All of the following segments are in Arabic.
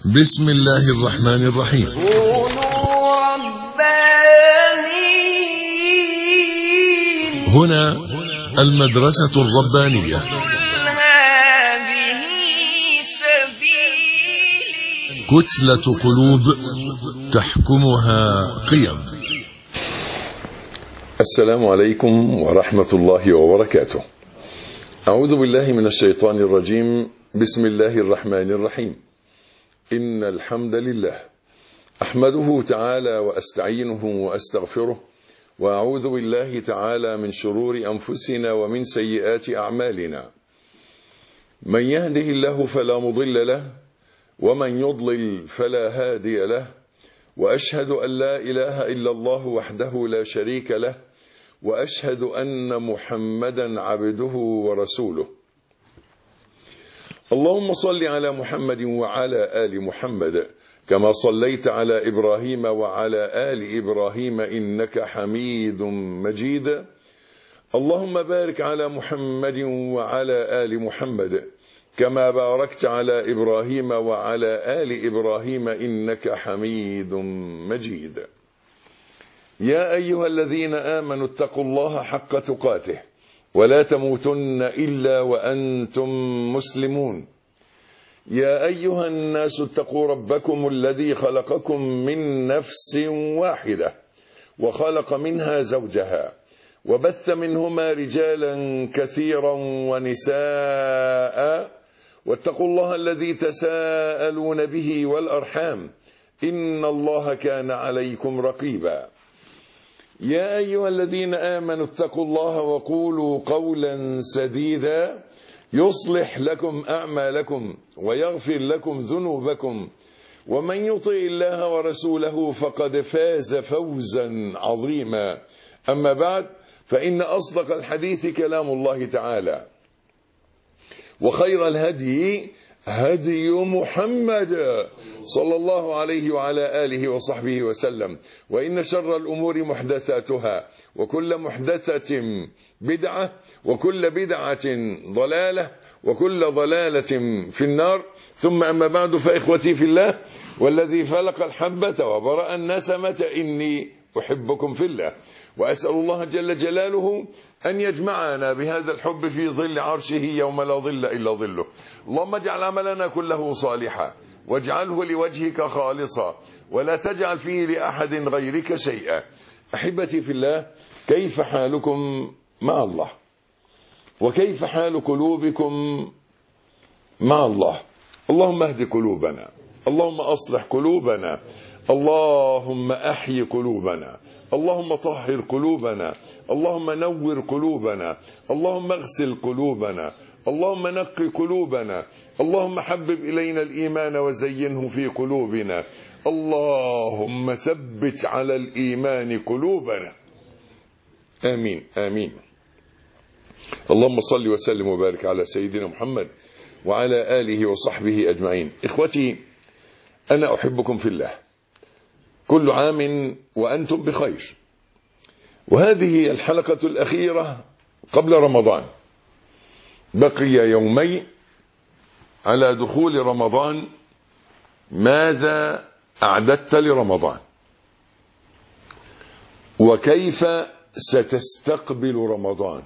بسم الله الرحمن الرحيم. كونوا ربانيين. هنا المدرسة الربانية. هذه سبيلي. كتلة قلوب تحكمها قيم. السلام عليكم ورحمة الله وبركاته. أعوذ بالله من الشيطان الرجيم. بسم الله الرحمن الرحيم. إن الحمد لله أحمده تعالى وأستعينه وأستغفره، وأعوذ بالله تعالى من شرور أنفسنا ومن سيئات أعمالنا. من يهده الله فلا مضل له، ومن يضلل فلا هادي له، وأشهد أن لا إله إلا الله وحده لا شريك له، وأشهد أن محمدا عبده ورسوله. اللهم صل على محمد وعلى آل محمد كما صليت على إبراهيم وعلى آل إبراهيم إنك حميد مجيد. اللهم بارك على محمد وعلى آل محمد كما باركت على إبراهيم وعلى آل إبراهيم إنك حميد مجيد. يا أيها الذين آمنوا اتقوا الله حق تقاته ولا تموتن إلا وأنتم مسلمون. يا أيها الناس اتقوا ربكم الذي خلقكم من نفس واحدة وخلق منها زوجها وبث منهما رجالا كثيرا ونساء، واتقوا الله الذي تساءلون به والأرحام إن الله كان عليكم رقيبا. يا أيها الذين آمنوا اتقوا الله وقولوا قولا سديدا يصلح لكم أعمالكم ويغفر لكم ذنوبكم، ومن يطع الله ورسوله فقد فاز فوزا عظيما. أما بعد، فإن أصدق الحديث كلام الله تعالى، وخير الهدي هدي محمد صلى الله عليه وعلى آله وصحبه وسلم، وإن شر الأمور محدثاتها، وكل محدثة بدعة، وكل بدعة ضلالة، وكل ضلالة في النار. ثم أما بعد، فإخوتي في الله والذي فلق الحبة وبرأ النسمة إني أحبكم في الله، وأسأل الله جل جلاله أن يجمعنا بهذا الحب في ظل عرشه يوم لا ظل إلا ظله. اللهم اجعل عملنا كله صالحا، واجعله لوجهك خالصا، ولا تجعل فيه لأحد غيرك شيئا. أحبتي في الله، كيف حالكم مع الله؟ وكيف حال قلوبكم مع الله؟ اللهم اهد قلوبنا، اللهم أصلح قلوبنا، اللهم أحيي قلوبنا، اللهم طهر قلوبنا، اللهم نور قلوبنا، اللهم اغسل قلوبنا، اللهم نقي قلوبنا، اللهم حبب إلينا الإيمان وزينه في قلوبنا، اللهم ثبت على الإيمان قلوبنا. آمين آمين. اللهم صل وسلم وبارك على سيدنا محمد وعلى آله وصحبه أجمعين. إخوتي، أنا أحبكم في الله، كل عام وأنتم بخير. وهذه الحلقة الأخيرة قبل رمضان، بقي يومين على دخول رمضان. ماذا أعددت لرمضان؟ وكيف ستستقبل رمضان؟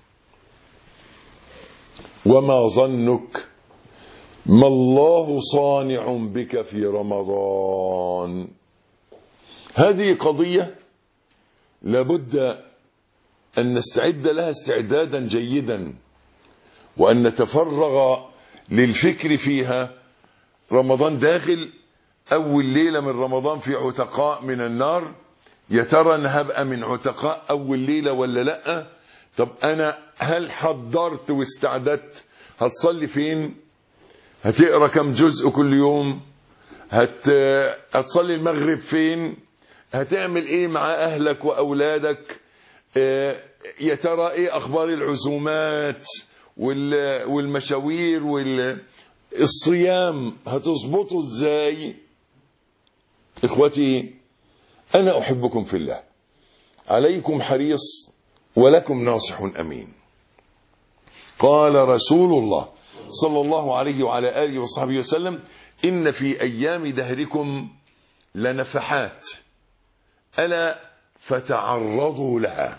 وما ظنك؟ ما الله صانع بك في رمضان؟ هذه قضية لابد أن نستعد لها استعدادا جيدا، وأن نتفرغ للفكر فيها. رمضان داخل، أول ليلة من رمضان في عتقاء من النار. يا ترى أنا هبقى من عتقاء أول ليلة ولا لأ؟ طب أنا هل حضرت واستعدت؟ هتصلي فين؟ هتقرأ كم جزء كل يوم؟ هتصلي المغرب فين؟ هتعمل ايه مع اهلك واولادك؟ يا ترى ايه اخبار العزومات والمشاوير والصيام؟ هتظبطوا ازاي؟ اخوتي، انا احبكم في الله، عليكم حريص ولكم ناصح امين. قال رسول الله صلى الله عليه وعلى آله وصحبه وسلم: إن في أيام دهركم لنفحات ألا فتعرضوا لها.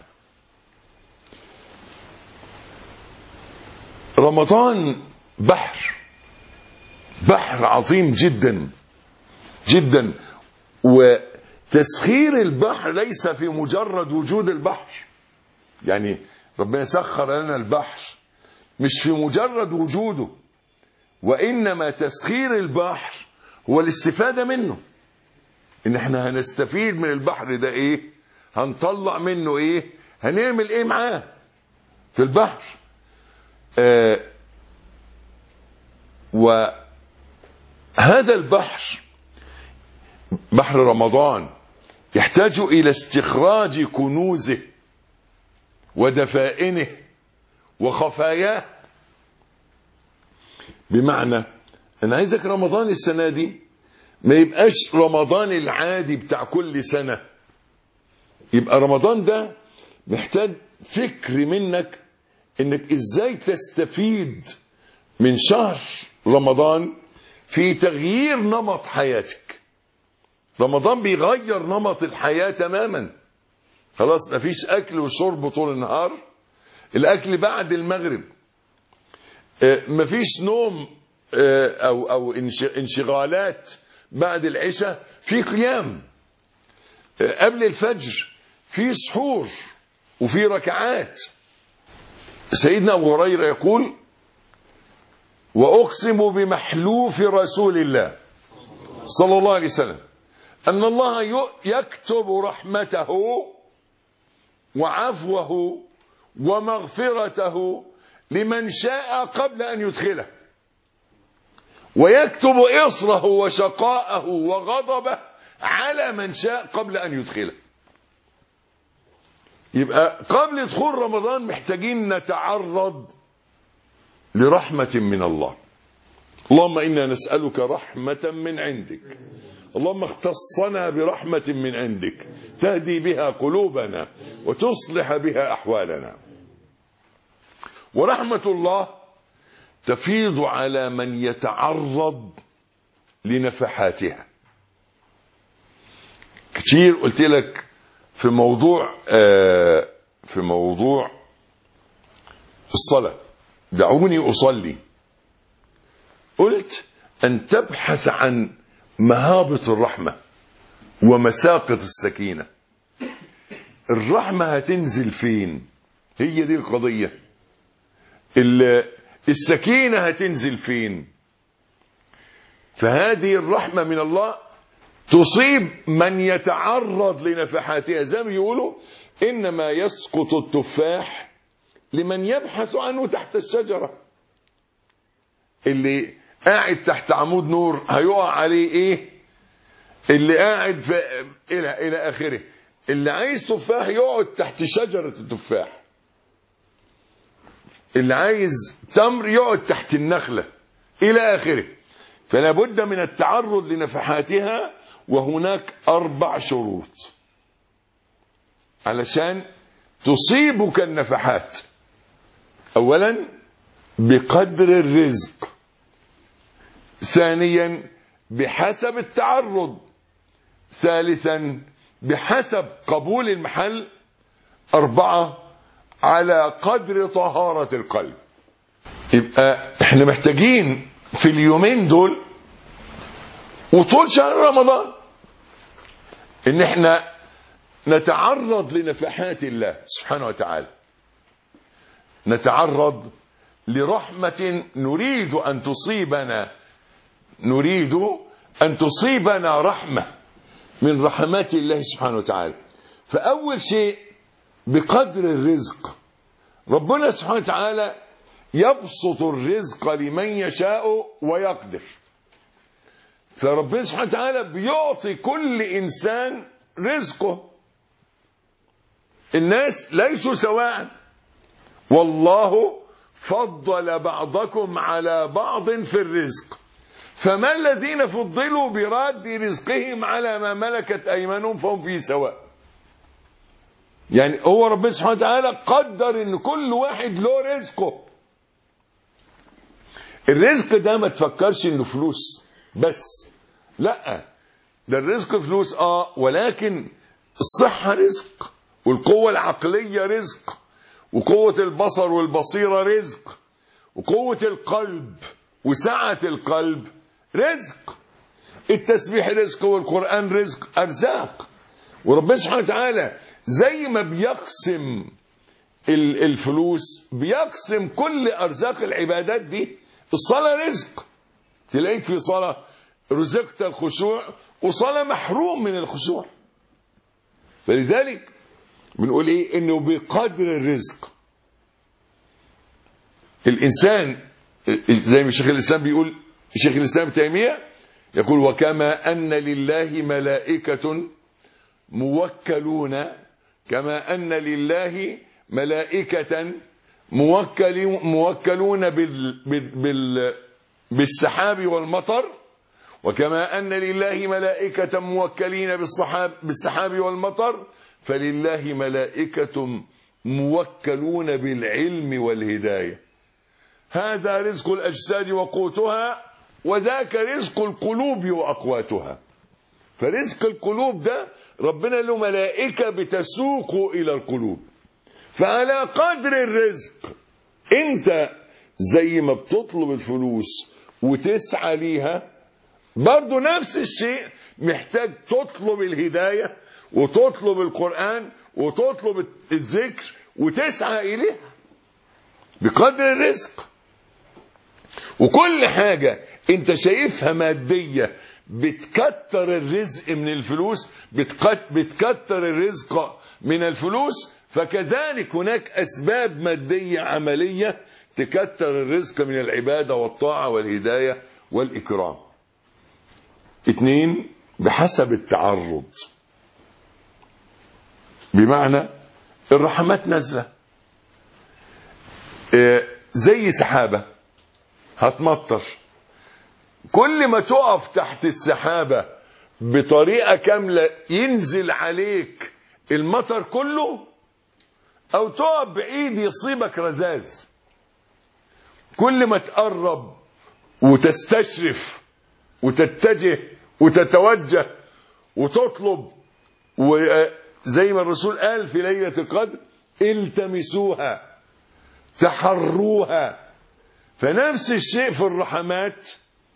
رمضان بحر عظيم جدا جدا، وتسخير البحر ليس في مجرد وجود البحر. يعني ربنا سخر لنا البحر مش في مجرد وجوده، وإنما تسخير البحر هو الاستفادة منه. إن احنا هنستفيد من البحر ده إيه؟ هنطلع منه إيه؟ هنعمل إيه معاه في البحر؟ وهذا البحر، بحر رمضان، يحتاج إلى استخراج كنوزه ودفائنه وخفاياه. بمعنى أنا عايزك رمضان السنة دي ما يبقاش رمضان العادي بتاع كل سنة، يبقى رمضان ده محتاج فكر منك انك ازاي تستفيد من شهر رمضان في تغيير نمط حياتك. رمضان بيغير نمط الحياة تماما. خلاص مفيش اكل وشرب طول النهار، الاكل بعد المغرب، مفيش نوم او انشغالات بعد العشاء، في قيام قبل الفجر، في سحور وفي ركعات. سيدنا أبو هريرة يقول: وأقسم بمحلوف رسول الله صلى الله عليه وسلم أن الله يكتب رحمته وعفوه ومغفرته لمن شاء قبل أن يدخله، ويكتب إصره وشقاءه وغضبه على من شاء قبل أن يدخله. يبقى قبل دخول رمضان محتاجين نتعرض لرحمة من الله. اللهم إنا نسألك رحمة من عندك، اللهم اختصنا برحمة من عندك تهدي بها قلوبنا وتصلح بها أحوالنا. ورحمة الله تفيض على من يتعرض لنفحاتها. كتير قلت لك في موضوع الصلاة، دعوني أصلي، قلت أن تبحث عن مهابط الرحمة ومساقط السكينة. الرحمة هتنزل فين؟ هي دي القضية. السكينة هتنزل فين؟ فهذه الرحمة من الله تصيب من يتعرض لنفحاتها. زي ما بيقولوا: إنما يسقط التفاح لمن يبحث عنه تحت الشجرة. اللي قاعد تحت عمود نور هيقع عليه ايه؟ اللي قاعد الى اخره. اللي عايز تفاح يقعد تحت شجرة التفاح، اللي عايز تمر يقعد تحت النخلة الى اخره. فلا بد من التعرض لنفحاتها، وهناك 4 شروط علشان تصيبك النفحات. اولا بقدر الرزق، ثانيا بحسب التعرض، ثالثا بحسب قبول المحل، 4 على قدر طهارة القلب. يبقى احنا محتاجين في اليومين دول وطول شهر رمضان ان احنا نتعرض لنفحات الله سبحانه وتعالى، نتعرض لرحمة نريد أن تصيبنا رحمة من رحمات الله سبحانه وتعالى. فأول شيء بقدر الرزق. ربنا سبحانه وتعالى يبسط الرزق لمن يشاء ويقدر. فربنا سبحانه وتعالى بيعطي كل إنسان رزقه. الناس ليسوا سواء، والله فضل بعضكم على بعض في الرزق، فما الذين فضلوا براد رزقهم على ما ملكت أيمانهم فهم فيه سواء. يعني هو ربنا سبحانه وتعالى قدر ان كل واحد له رزقه. الرزق ده ما تفكرش انه فلوس، بس. لا، ده الرزق فلوس ولكن الصحة رزق، والقوة العقلية رزق، وقوة البصر والبصيرة رزق، وقوة القلب وسعة القلب رزق. التسبيح رزق، والقرآن رزق، أرزاق. وربنا سبحانه وتعالى زي ما بيقسم الفلوس بيقسم كل أرزاق العبادات دي. الصلاة رزق، تلاقيك في صلاة رزقت الخشوع وصلاة محروم من الخشوع. فلذلك بنقول ايه؟ انه بقدر الرزق الانسان، زي ما شيخ الاسلام بيقول، شيخ الاسلام تيمية يقول: وكما ان لله ملائكة موكلون، كما ان لله ملائكة موكلون بالسحاب والمطر، وكما أن لله ملائكة موكلين بالسحاب والمطر، فلله ملائكة موكلون بالعلم والهداية. هذا رزق الأجساد وقوتها، وذاك رزق القلوب وأقواتها. فرزق القلوب ده ربنا له ملائكة بتسوق إلى القلوب. فعلى قدر الرزق انت زي ما بتطلب الفلوس وتسعى ليها، برضو نفس الشيء محتاج تطلب الهداية وتطلب القرآن وتطلب الذكر وتسعى إليها بقدر الرزق. وكل حاجة انت شايفها مادية بتكتر الرزق من الفلوس، بتكتر الرزق من الفلوس، فكذلك هناك أسباب مادية عملية تكتر الرزق من العبادة والطاعة والهداية والإكرام. 2، بحسب التعرض. بمعنى الرحمات نازلة زي سحابة هتمطر، كل ما تقف تحت السحابة بطريقة كاملة ينزل عليك المطر كله، أو تقف بعيد يصيبك رذاذ. كل ما تقرب وتستشرف وتتجه وتتوجه وتطلب، وزي ما الرسول قال في ليلة القدر: التمسوها تحروها. فنفس الشيء في الرحمات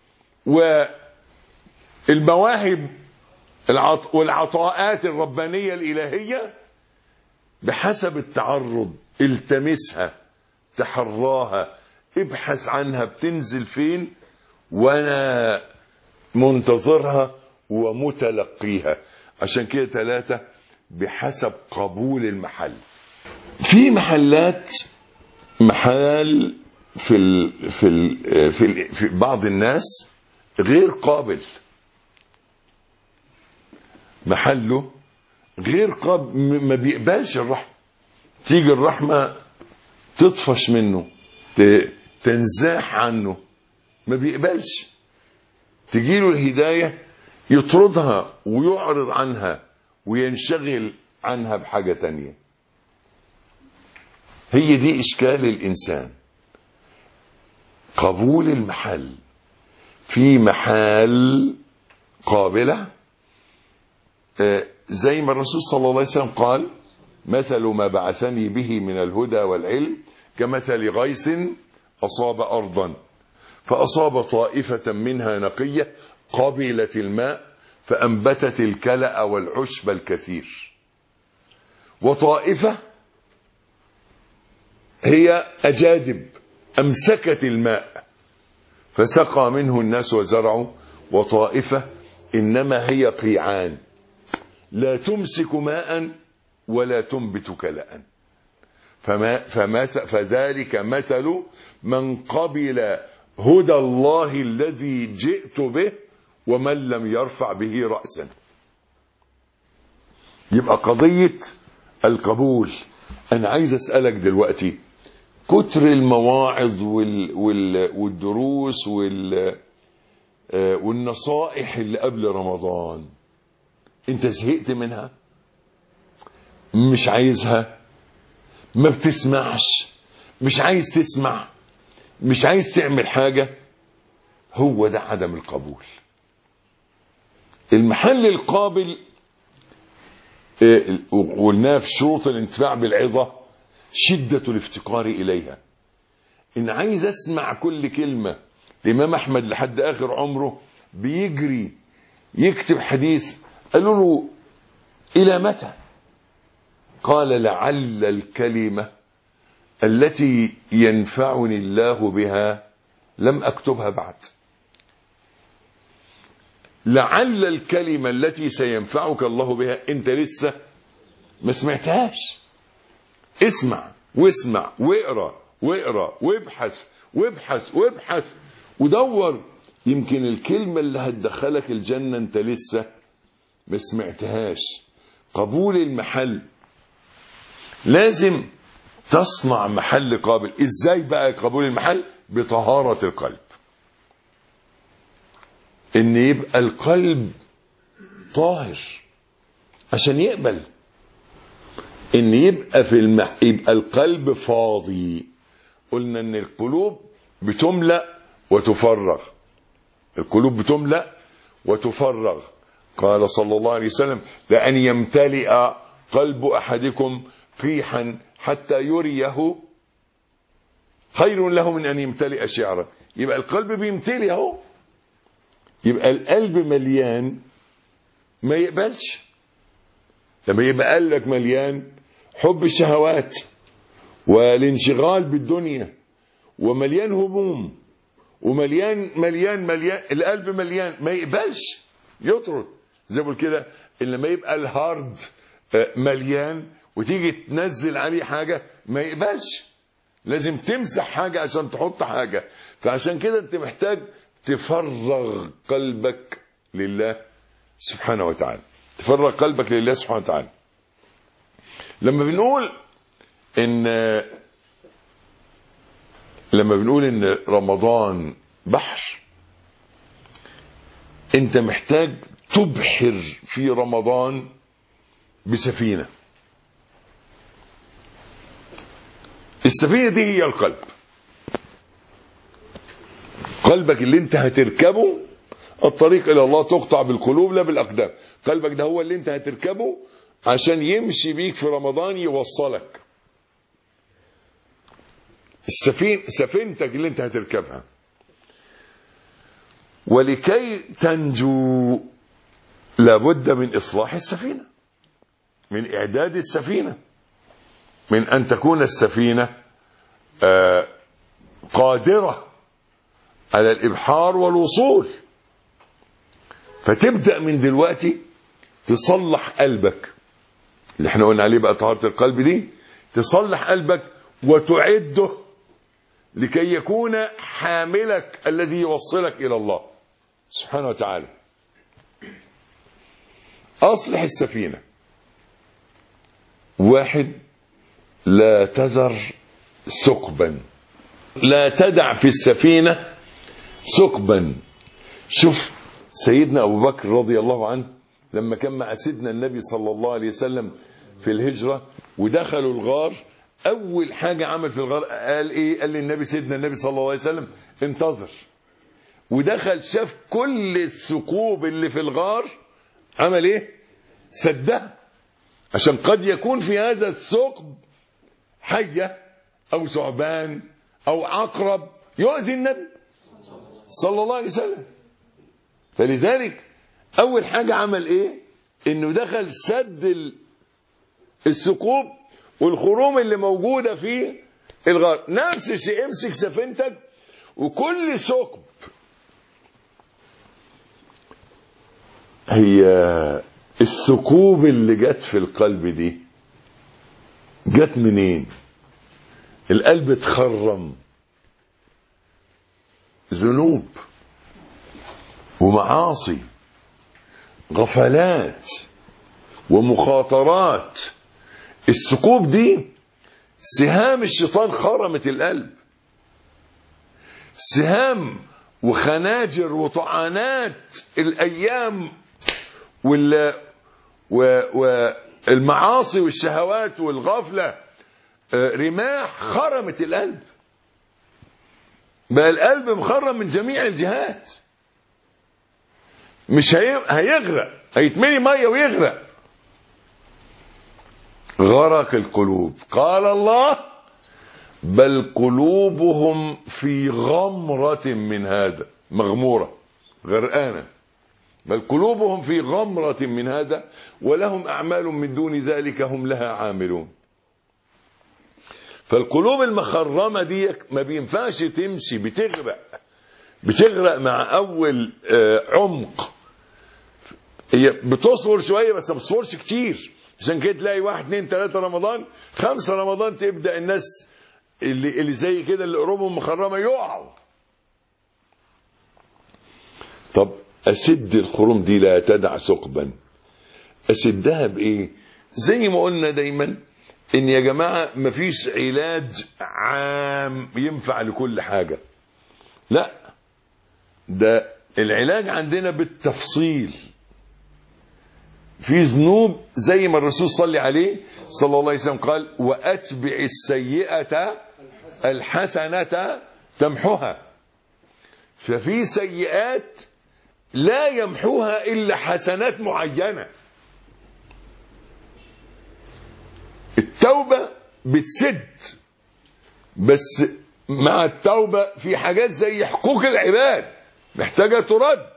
والمواهب والعطاءات الربانية الإلهية، بحسب التعرض. التمسها، تحراها، ابحث عنها بتنزل فين، وانا منتظرها ومتلقيها. عشان كده 3، بحسب قبول المحل. في محلات، محل في بعض الناس غير قابل، محله غير قابل، ما بيقبلش الرحمة. تيجي الرحمة تطفش منه، تنزاح عنه، ما بيقبلش. تجيله الهداية يطردها ويعرض عنها وينشغل عنها بحاجة تانية. هي دي إشكال الإنسان، قبول المحل. في محال قابلة، زي ما الرسول صلى الله عليه وسلم قال: مثل ما بعثني به من الهدى والعلم كمثل غيث أصاب أرضا فأصاب طائفة منها نقية قبلت الماء فأنبتت الكلأ والعشب الكثير، وطائفة هي أجادب أمسكت الماء فسقى منه الناس وزرعوا، وطائفة إنما هي قيعان لا تمسك ماء ولا تنبت كلأ. فذلك مثل من قبل هدى الله الذي جئت به ومن لم يرفع به رأسا. يبقى قضية القبول. أنا عايز أسألك دلوقتي، كتر المواعظ والدروس والنصائح اللي قبل رمضان، انت زهقت منها؟ مش عايزها؟ ما بتسمعش؟ مش عايز تسمع؟ مش عايز تعمل حاجة؟ هو ده عدم القبول. المحل القابل وقلناه في شروط الانتفاع بالعظة شدة الافتقار إليها. إن عايز أسمع كل كلمة. الإمام أحمد لحد آخر عمره بيجري يكتب حديث، قالوا له إلى متى؟ قال لعل الكلمة التي ينفعني الله بها لم أكتبها بعد. لعل الكلمة التي سينفعك الله بها أنت لسه ما سمعتهاش. اسمع واسمع واقرأ واقرأ وابحث وابحث وابحث ودور، يمكن الكلمة اللي هتدخلك الجنة أنت لسه ما سمعتهاش. قبول المحل، لازم تصنع محل قابل. ازاي بقى قبول المحل؟ بطهارة القلب، ان يبقى القلب طاهر عشان يقبل، ان يبقى يبقى القلب فاضي. قلنا ان القلوب بتملأ وتفرغ، القلوب بتملأ وتفرغ. قال صلى الله عليه وسلم لأن يمتلئ قلب أحدكم قيحا حتى يريه خير له من أن يمتلئ شعرا. يبقى القلب بيمتلئ اهو، يبقى القلب مليان ما يقبلش. لما يبقى قلبك مليان حب الشهوات والانشغال بالدنيا ومليان هموم ومليان مليان مليان، القلب مليان ما يقبلش، يطرد. زي ما كده لما يبقى الهارد مليان وتيجي تنزل عليه حاجة ما يقبلش، لازم تمسح حاجة عشان تحط حاجة. فعشان كده انت محتاج تفرغ قلبك لله سبحانه وتعالى، تفرغ قلبك لله سبحانه وتعالى. لما بنقول ان رمضان بحر، انت محتاج تبحر في رمضان بسفينة. السفينة دي هي القلب، قلبك اللي انت هتركبه. الطريق الى الله تقطع بالقلوب لا بالاقدام. قلبك ده هو اللي انت هتركبه عشان يمشي بيك في رمضان، يوصلك. سفينتك اللي انت هتركبها. ولكي تنجو لابد من إصلاح السفينة، من إعداد السفينة، من أن تكون السفينة قادرة على الإبحار والوصول. فتبدأ من دلوقتي تصلح قلبك اللي احنا قلنا عليه بقى طهارة القلب دي، تصلح قلبك وتعده لكي يكون حاملك الذي يوصلك إلى الله سبحانه وتعالى. أصلح السفينة. واحد، لا تذر ثقبا، لا تدع في السفينة ثقبا. شوف سيدنا أبو بكر رضي الله عنه لما كان مع سيدنا النبي صلى الله عليه وسلم في الهجرة ودخلوا الغار، أول حاجة عمل في الغار قال إيه؟ قال للنبي سيدنا النبي صلى الله عليه وسلم انتظر. ودخل شاف كل الثقوب اللي في الغار، عمل إيه؟ سدها، عشان قد يكون في هذا الثقب حية أو ثعبان أو عقرب يؤذي النبي صلى الله عليه وسلم. فلذلك أول حاجة عمل إيه؟ إنه دخل سد الثقوب والخروم اللي موجودة في الغار. نفس الشيء، امسك سفينتك وكل ثقب. هي الثقوب اللي جت في القلب دي جت منين؟ القلب اتخرم، ذنوب ومعاصي، غفلات ومخاطرات. الثقوب دي سهام الشيطان خرمت القلب، سهام وخناجر وطعنات الأيام والمعاصي والشهوات والغفلة، رماح خرمت القلب. بقى القلب مخرم من جميع الجهات. مش هيغرق، هيتملي ميه ويغرق. غرق القلوب. قال الله: بل قلوبهم في غمرة من هذا، مغمورة غرقانة. بل قلوبهم في غمرة من هذا ولهم أعمال من دون ذلك هم لها عاملون. فالقلوب المخرمة دي ما بينفعش تمشي، بتغرق مع أول عمق. هي بتصور شوية بس ما بتصورش كتير. عشان كده تلاقي 1 2 3 رمضان 5 رمضان تبدأ الناس اللي زي كده اللي قلوبهم مخرمة يقعوا. طب أسد الخروم دي لا تدع ثقبا، أسدها بإيه؟ زي ما قلنا دايما إن يا جماعة مفيش علاج عام ينفع لكل حاجة، لا، ده العلاج عندنا بالتفصيل. في ذنوب زي ما الرسول صلى عليه صلى الله عليه وسلم قال: وأتبع السيئة الحسنة تمحها. ففي سيئات لا يمحوها إلا حسنات معينة. التوبة بتسد، بس مع التوبة في حاجات زي حقوق العباد محتاجة ترد.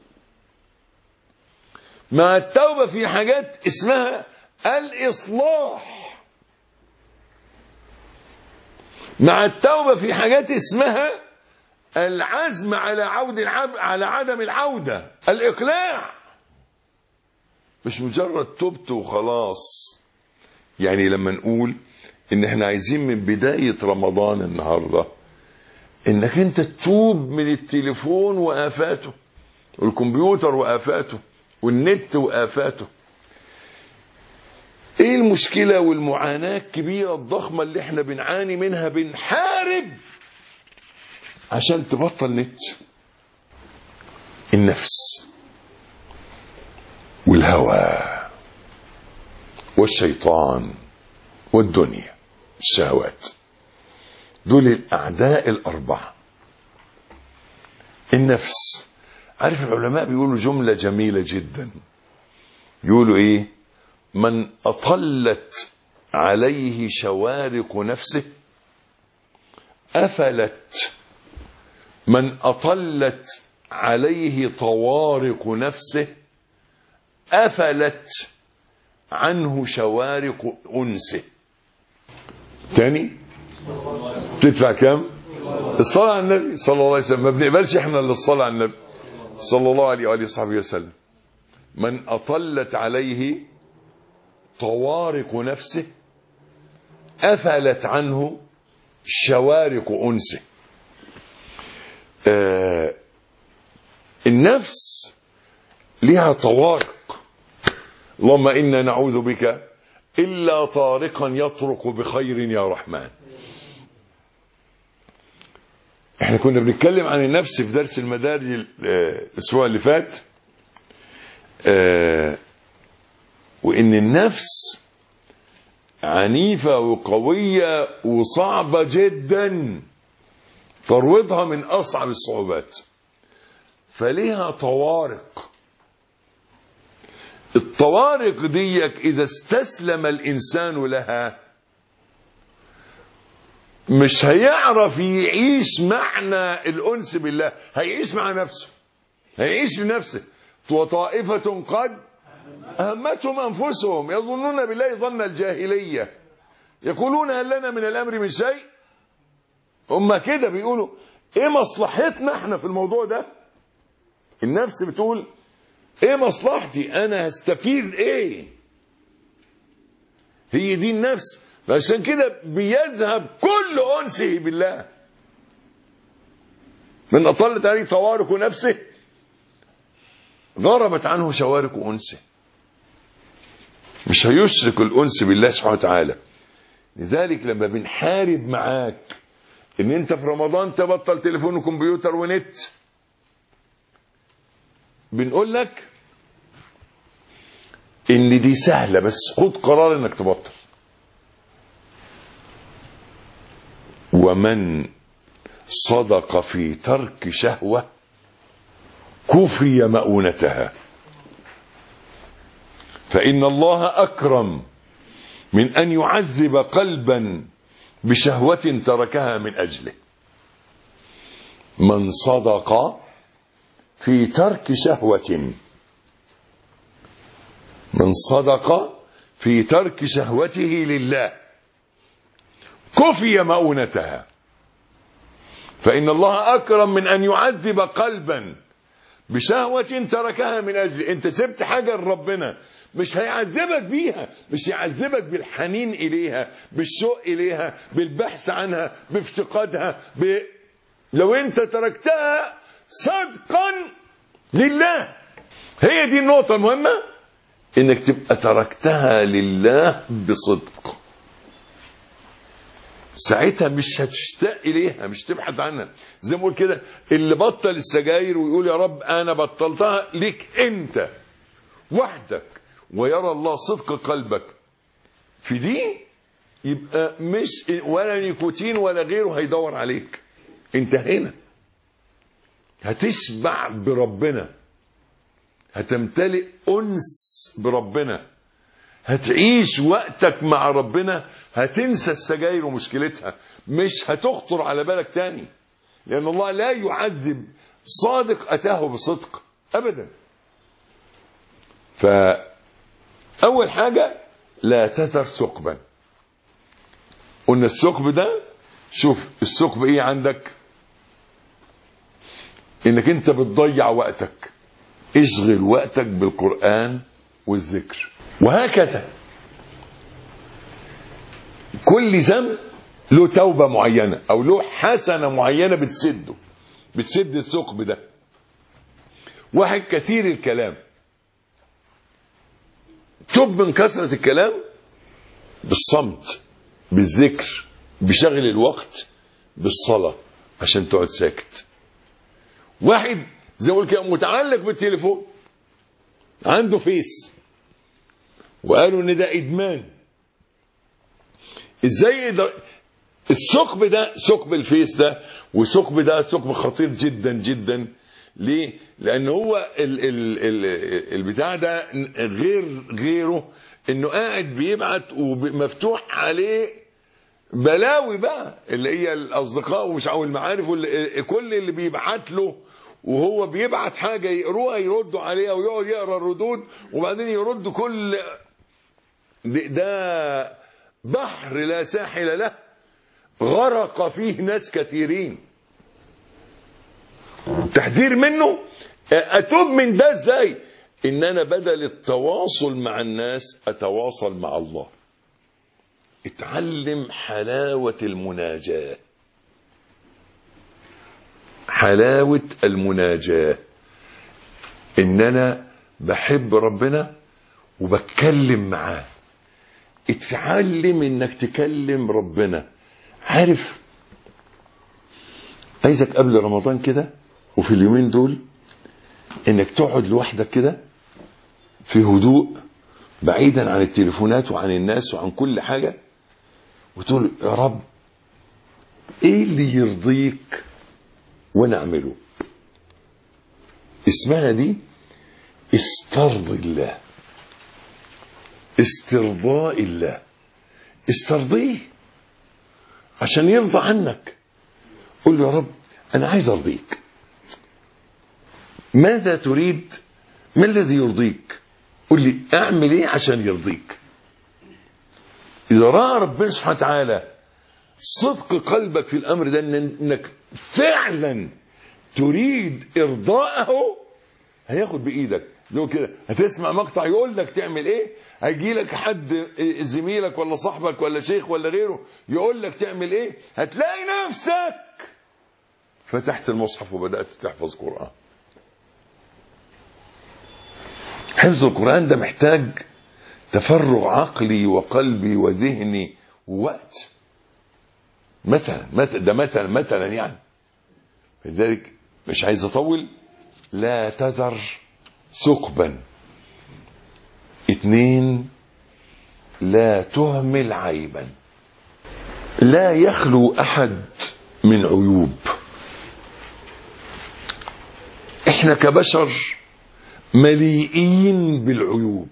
مع التوبة في حاجات اسمها الإصلاح. مع التوبة في حاجات اسمها العزم على عدم العودة، الإقلاع. مش مجرد تبت وخلاص. يعني لما نقول إن احنا عايزين من بداية رمضان النهاردة إنك أنت تتوب من التليفون وآفاته والكمبيوتر وآفاته والنت وآفاته. ايه المشكلة والمعاناة الكبيرة الضخمة اللي احنا بنعاني منها؟ بنحارب عشان تبطل نت. النفس والهوى والشيطان والدنيا، الشهوات، دول الأعداء الأربعة. النفس، عارف العلماء بيقولوا جملة جميلة جدا، يقولوا ايه؟ من أطلت عليه شوارق نفسه أفلت، من أطلت عليه طوارق نفسه أفلت عنه شوارق أنسه. تاني تدفع كام؟ الصلاة على النبي صلى الله عليه وسلم. ما بنقبلش احنا الا الصلاة على النبي صلى الله عليه وآله وصحبه وسلم. من أطلت عليه طوارق نفسه أفلت عنه شوارق أنسه. النفس لها طوارق. اللهم إنا نعوذ بك إلا طارقا يطرق بخير يا رحمن. احنا كنا بنتكلم عن النفس في درس المدارج الأسبوع اللي فات، وإن النفس عنيفة وقوية وصعبة جدا، ترويضها من أصعب الصعوبات، فليها طوارق. الطوارق ديك إذا استسلم الإنسان لها مش هيعرف يعيش معنى الأنس بالله، هيعيش مع نفسه، هيعيش لنفسه. وطائفة قد أهمتهم أنفسهم يظنون بالله ظن الجاهلية يقولون هل لنا من الأمر من شيء. هم كده بيقولوا إيه مصلحتنا إحنا في الموضوع ده؟ النفس بتقول إيه مصلحتي أنا، هستفيد إيه؟ هي دي النفس. فعشان كده بيذهب كل أنسه بالله. من أطلت عليه طوارق نفسه غربت عنه شوارق أنسه. مش هيشرك الأنس بالله سبحانه وتعالى. لذلك لما بنحارب معاك ان انت في رمضان تبطل تليفون وكمبيوتر ونت، بنقول لك ان دي سهلة، بس خد قرار انك تبطل. ومن صدق في ترك شهوة كفي مؤونتها. فإن الله أكرم من أن يعذب قلبا بشهوة تركها من أجله. من صدق في ترك شهوة، من صدق في ترك شهوته لله كفي مؤونتها. فإن الله أكرم من أن يعذب قلبا بشهوة تركها من أجله. أنت سبت حاجة لربنا، مش هيعذبك بيها، مش هيعذبك بالحنين إليها، بالشوق إليها، بالبحث عنها، بافتقادها، لو أنت تركتها صدقا لله. هي دي النقطة المهمة، إنك تبقى تركتها لله بصدق. ساعتها مش هتشتاق إليها، مش تبحث عنها. زي ما بقول كده، اللي بطل السجاير ويقول يا رب أنا بطلتها ليك أنت وحدك، ويرى الله صدق قلبك في دي، يبقى مش ولا نيكوتين ولا غيره هيدور عليك. انت هنا هتشبع بربنا، هتمتلئ أنس بربنا، هتعيش وقتك مع ربنا، هتنسى السجاير ومشكلتها، مش هتخطر على بالك تاني. لأن الله لا يعذب صادق أتاه بصدق أبدا. فأول حاجة لا تذر ثقبا. قلنا الثقب ده، شوف الثقب ايه عندك؟ انك انت بتضيع وقتك. اشغل وقتك بالقرآن والذكر. وهكذا كل ذنب له توبة معينة او له حسنة معينة بتسد الثقب ده. واحد كثير الكلام، تب من كثرة الكلام بالصمت، بالذكر، بشغل الوقت، بالصلاة عشان تقعد ساكت. واحد زي ما قلت كده متعلق بالتليفون، عنده فيس، وقالوا ان ده ادمان. ازاي يقدر الثقب ده، ثقب الفيس ده، وثقب ده ثقب خطير جدا جدا. ليه؟ لان هو البتاع ده غيره انه قاعد بيبعت ومفتوح عليه بلاوي بقى، اللي هي الاصدقاء ومش او المعارف، كل اللي بيبعت له وهو بيبعت حاجه يقروها يردوا عليها، ويقعد يقرا الردود وبعدين يرد. كل ده بحر لا ساحل له، غرق فيه ناس كثيرين. التحذير منه، اتوب من ده ازاي؟ ان انا بدل التواصل مع الناس اتواصل مع الله. اتعلم حلاوة المناجاة، حلاوة المناجاة، ان انا بحب ربنا وبتكلم معاه. اتعلم انك تكلم ربنا. عارف، عايزك قبل رمضان كده وفي اليومين دول انك تقعد لوحدك كده في هدوء، بعيدا عن التليفونات وعن الناس وعن كل حاجة، وتقول يا رب ايه اللي يرضيك وانا اعمله. اسمها دي استرضي الله، استرضاء الله. استرضيه عشان يرضى عنك. قل له يا رب انا عايز ارضيك، ماذا تريد؟ ما الذي يرضيك؟ قل لي اعمل ايه عشان يرضيك. اذا راى ربنا سبحانه وتعالى صدق قلبك في الامر ده، انك فعلا تريد ارضاءه، هياخد بايدك. زي كده هتسمع مقطع يقول لك تعمل ايه، هيجي لك حد زميلك ولا صاحبك ولا شيخ ولا غيره يقول لك تعمل ايه، هتلاقي نفسك فتحت المصحف وبدأت تحفظ قرآن. حفظ القرآن ده محتاج تفرغ عقلي وقلبي وذهني ووقت. مثلا يعني، لذلك مش عايز اطول. لا تذر ثقبا. 2، لا تهمل عيبا. لا يخلو احد من عيوب. احنا كبشر مليئين بالعيوب،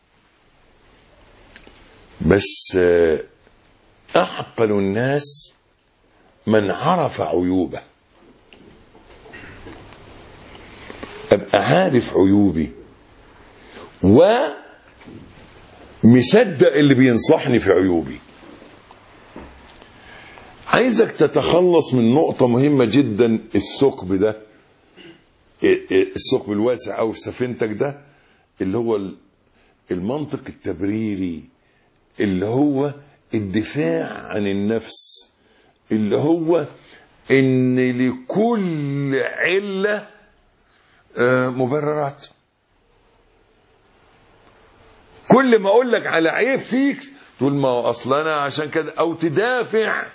بس أعقل الناس من عرف عيوبه. أبقى عارف عيوبي ومصدق اللي بينصحني في عيوبي. عايزك تتخلص من نقطة مهمة جدا، الثقب ده، الثقب الواسع أو في سفينتك ده، اللي هو المنطق التبريري، اللي هو الدفاع عن النفس، اللي هو ان لكل علة مبررات. كل ما اقول لك على عيب فيك تقول ما هو اصلا انا عشان كده، او تدافع.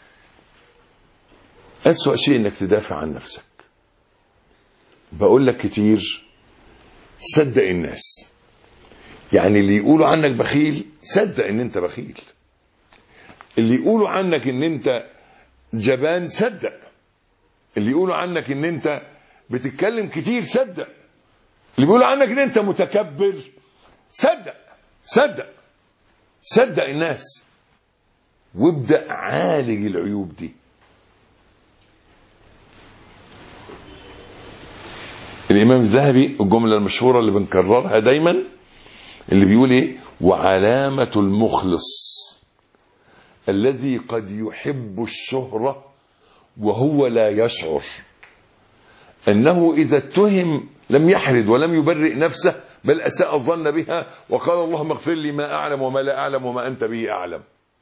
اسوأ شيء انك تدافع عن نفسك. بقول لك كتير، صدق الناس. يعني اللي يقولوا عنك بخيل صدق ان انت بخيل، اللي يقولوا عنك ان انت جبان صدق، اللي يقولوا عنك ان انت بتتكلم كتير صدق، اللي بيقولوا عنك ان انت متكبر صدق. صدق الناس وابدأ عالج العيوب دي. الإمام الذهبي الجملة المشهورة اللي بنكررها دايما، اللي بيقول ايه: وعلامة المخلص الذي قد يحب الشهرة وهو لا يشعر أنه إذا اتهم لم يحرد ولم يبرئ نفسه، بل أساء الظن بها وقال اللهم اغفر لي ما أعلم وما لا أعلم وما أنت به أعلم.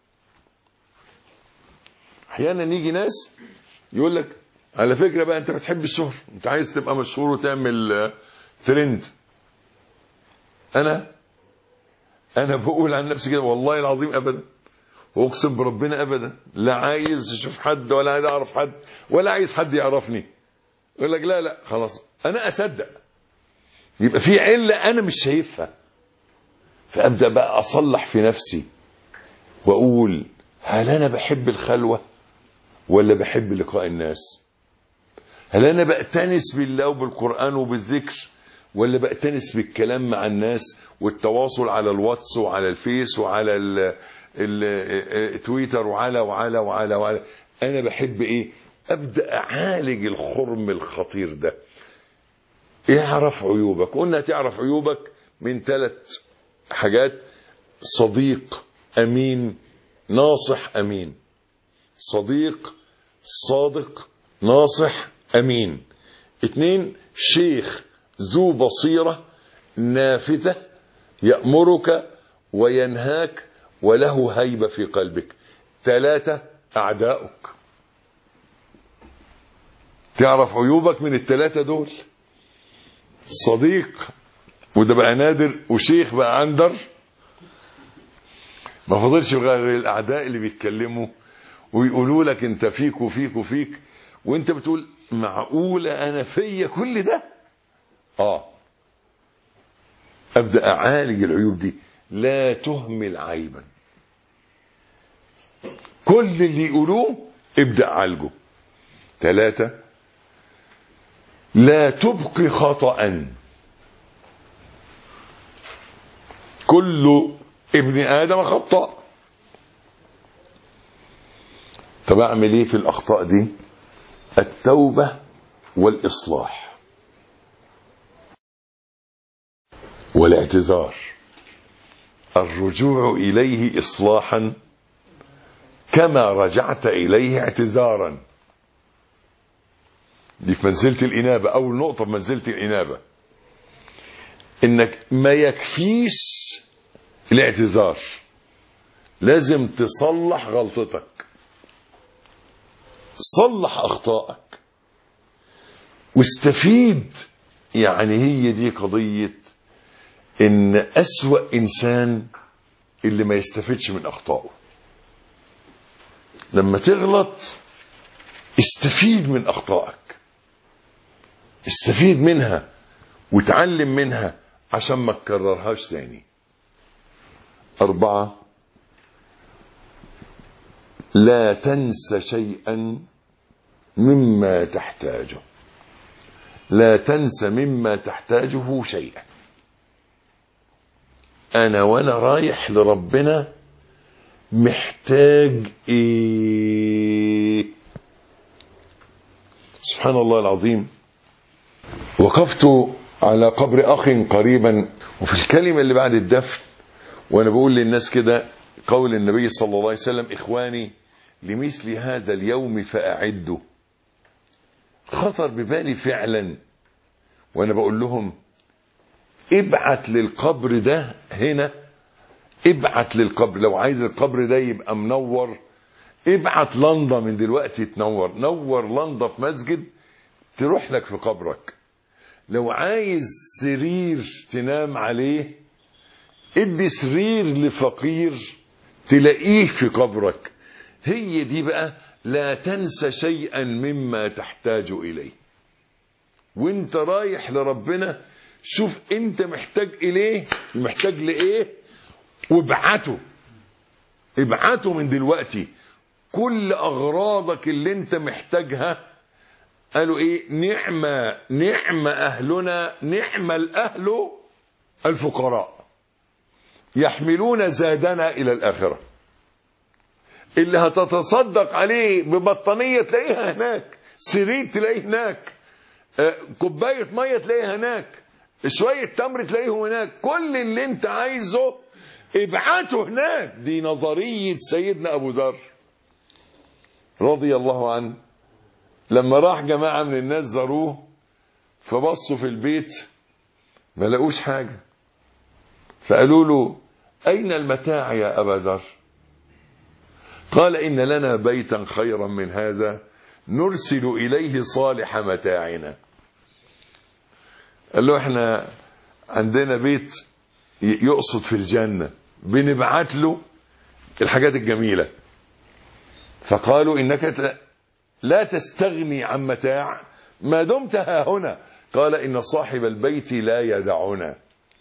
أحيانا يجي ناس يقول لك على فكرة بقى أنت بتحب الشهرة، أنت عايز تبقى مشهور وتعمل ترند. أنا بقول عن نفسي كده والله العظيم أبدا، واقسم بربنا ابدا، لا عايز اشوف حد ولا عايز اعرف حد ولا عايز حد يعرفني. يقول لك لا خلاص انا اصدق، يبقى في عله انا مش شايفها، فابدا بقى اصلح في نفسي واقول هل انا بحب الخلوه ولا بحب لقاء الناس؟ هل انا بأتنس بالله وبالقرآن وبالذكر ولا بأتنس بالكلام مع الناس والتواصل على الواتس وعلى الفيس وعلى التويتر وعلى انا بحب ايه؟ ابدا اعالج الخرم الخطير ده. اعرف عيوبك. قلنا تعرف عيوبك من 3 حاجات: صديق امين، ناصح امين. صديق صادق ناصح امين. 2 شيخ ذو بصيرة نافذة يأمرك وينهاك وله هيبة في قلبك. 3 أعداؤك. تعرف عيوبك من ال3 دول: صديق وده بقى نادر، وشيخ بقى أندر، ما فضلش غير الأعداء اللي بيتكلموا ويقولوا لك انت فيك وفيك وفيك، وانت بتقول معقولة انا فيا كل ده؟ ابدأ اعالج العيوب دي. لا تهمل عيبا، كل اللي يقولوه ابدأ عالجه. 3 لا تبقي خطأ. كل ابن آدم خطأ. طب اعمل ايه في الاخطاء دي؟ التوبة والاصلاح والاعتذار، الرجوع اليه اصلاحا كما رجعت اليه اعتذارا. دي في منزلة الانابة، اول نقطة في منزلة الانابة، انك ما يكفيش الاعتذار، لازم تصلح غلطتك، صلح اخطائك واستفيد. يعني هي دي قضية ان اسوأ انسان اللي ما يستفيدش من اخطائه. لما تغلط استفيد من اخطائك، استفيد منها وتعلم منها عشان ما تكررهاش تاني. 4 لا تنس شيئا مما تحتاجه. لا تنس مما تحتاجه شيئا. أنا وأنا رايح لربنا محتاج إيه؟ سبحان الله العظيم. وقفت على قبر أخ قريبا، وفي الكلمة اللي بعد الدفن وأنا بقول للناس كده قول النبي صلى الله عليه وسلم: إخواني لمثل هذا اليوم فأعدوا. خطر ببالي فعلا وأنا بقول لهم: ابعت للقبر ده هنا، ابعت للقبر لو عايز القبر ده يبقى منور، ابعت لندا من دلوقتي تنور، نور لندا في مسجد تروح لك في قبرك. لو عايز سرير تنام عليه، ادي سرير لفقير تلاقيه في قبرك. هي دي بقى لا تنسى شيئا مما تحتاج إليه. وانت رايح لربنا شوف انت محتاج إليه، محتاج لإيه، وابعته. ابعته من دلوقتي كل أغراضك اللي انت محتاجها. قالوا ايه؟ نعم أهلنا، نعم الأهل الفقراء يحملون زادنا إلى الآخرة. اللي هتتصدق عليه ببطانية تلاقيها هناك، سرير تلاقيه هناك، كوباية مية تلاقيها هناك، شوية تمر تلاقيه هناك. كل اللي انت عايزه ابعته هناك. دي نظرية سيدنا أبو ذر رضي الله عنه. لما راح جماعة من الناس زاروه فبصوا في البيت ما لقوش حاجة، فقالوا له: أين المتاع يا أبا ذر؟ قال: إن لنا بيتا خيرا من هذا نرسل إليه صالح متاعنا. قال له: احنا عندنا بيت يقصد في الجنة، بنبعت له الحاجات الجميلة. فقالوا: إنك لا تستغني عن متاع ما دمت ها هنا. قال: إن صاحب البيت لا يدعنا.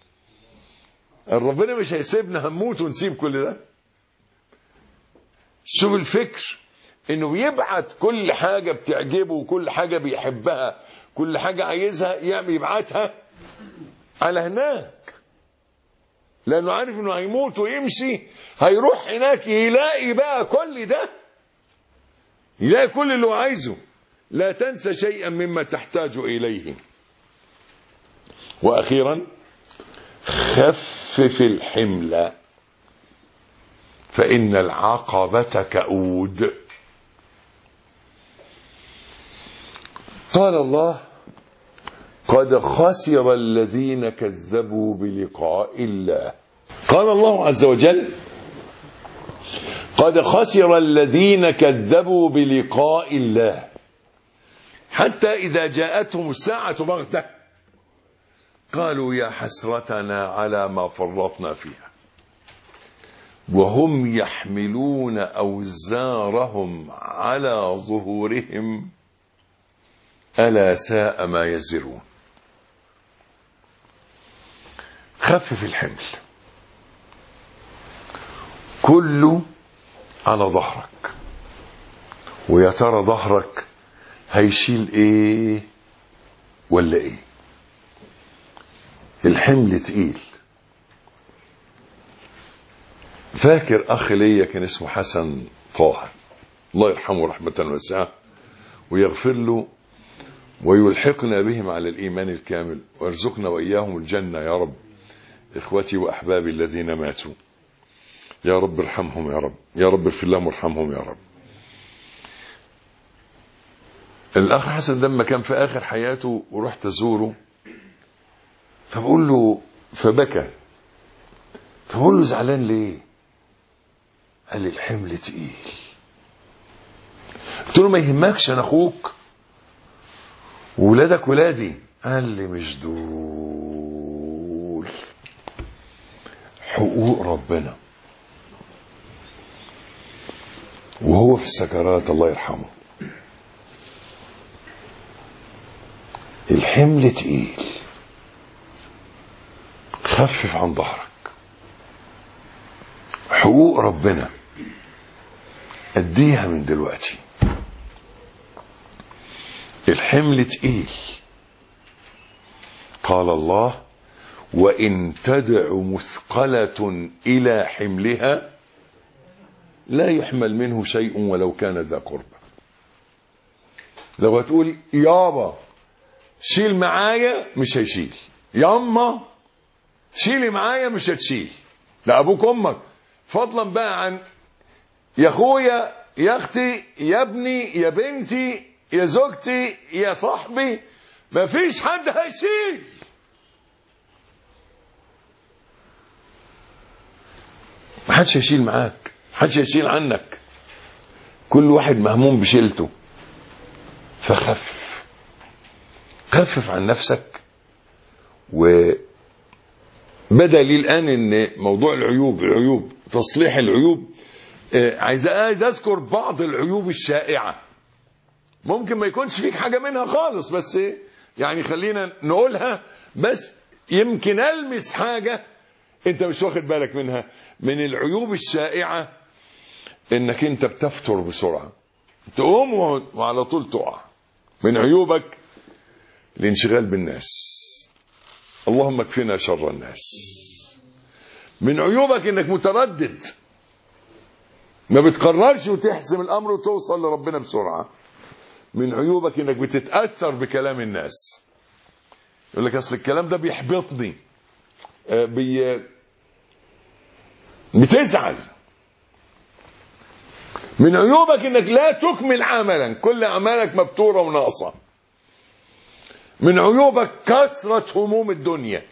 ربنا مش هيسيبنا هنموت ونسيب كل ده. شوف الفكر، انه بيبعت كل حاجة بتعجبه وكل حاجة بيحبها، كل حاجة عايزها يبعتها على هناك، لانه عارف انه هيموت ويمشي، هيروح هناك يلاقي بقى كل ده، يلاقي كل اللي هو عايزه. لا تنسى شيئا مما تحتاج إليه. وأخيرا خفف الحمل فإن العقبة كؤود. قال الله: قد خسر الذين كذبوا بلقاء الله. قال الله عز وجل: قد خسر الذين كذبوا بلقاء الله حتى إذا جاءتهم الساعة بغتة قالوا يا حسرتنا على ما فرطنا فيها وهم يحملون أوزارهم على ظهورهم ألا ساء ما يزرون. خفف الحمل، كله على ظهرك. ويا ترى ظهرك هيشيل ايه ولا ايه؟ الحمل تقيل. فاكر اخ ليا كان اسمه حسن طه، الله يرحمه رحمة واسعة ويغفر له ويلحقنا بهم على الإيمان الكامل وارزقنا وإياهم الجنة يا رب. إخوتي وأحبابي الذين ماتوا يا رب ارحمهم يا رب، يا رب اغفر لهم وارحمهم يا رب. الأخ حسن لما كان في آخر حياته ورحت أزوره فبقول له، فبكى، فبقول له زعلان ليه؟ قال لي الحمل تقيل. قلت له ما يهمكش، أنا أخوك وولادك ولادي. قال لي مش دول حقوق ربنا. وهو في السكرات الله يرحمه. الحمل تقيل، خفف عن ظهرك. حقوق ربنا اديها من دلوقتي. الحمل تقيل، قال الله: وإن تدع مثقلة إلى حملها لا يحمل منه شيء ولو كان ذا قربى. لو هتقول يابا شيل معايا مش هيشيل، ياما شيلي معايا مش هتشيل، لا أبوك أمك، فضلا بقى عن يا أخويا يا أختي يا ابني يا بنتي يا زوجتي يا صاحبي، مفيش حد هيشيل. محدش هيشيل معاك، محدش هيشيل عنك، كل واحد مهموم بشيلته. فخفف، خفف عن نفسك. وبدأ لي الآن ان موضوع العيوب تصليح العيوب، عايز اذكر بعض العيوب الشائعة، ممكن ما يكونش فيك حاجة منها خالص، بس يعني خلينا نقولها، بس يمكن ألمس حاجة انت مش واخد بالك منها. من العيوب الشائعة انك انت بتفتر بسرعة، تقوم وعلى طول تقع. من عيوبك الانشغال بالناس، اللهم اكفنا شر الناس. من عيوبك انك متردد، ما بتقررش وتحسم الامر وتوصل لربنا بسرعة. من عيوبك انك بتتأثر بكلام الناس، يقول لك اصل الكلام ده بيحبطني، بتزعل. من عيوبك انك لا تكمل عملا، كل اعمالك مبتورة وناقصة. من عيوبك كثرة هموم الدنيا،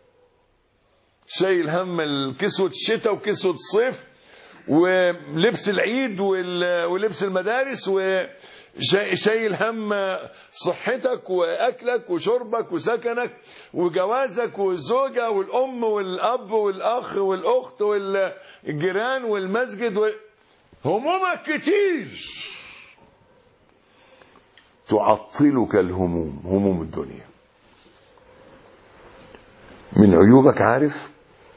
شايل هم كسوة الشتاء وكسوة الصيف ولبس العيد ولبس المدارس، وشايل هم صحتك واكلك وشربك وسكنك وجوازك والزوجة والام والاب والاخ والاخت والجيران والمسجد همومك كتير تعطلك الهموم، هموم الدنيا. من عيوبك عارف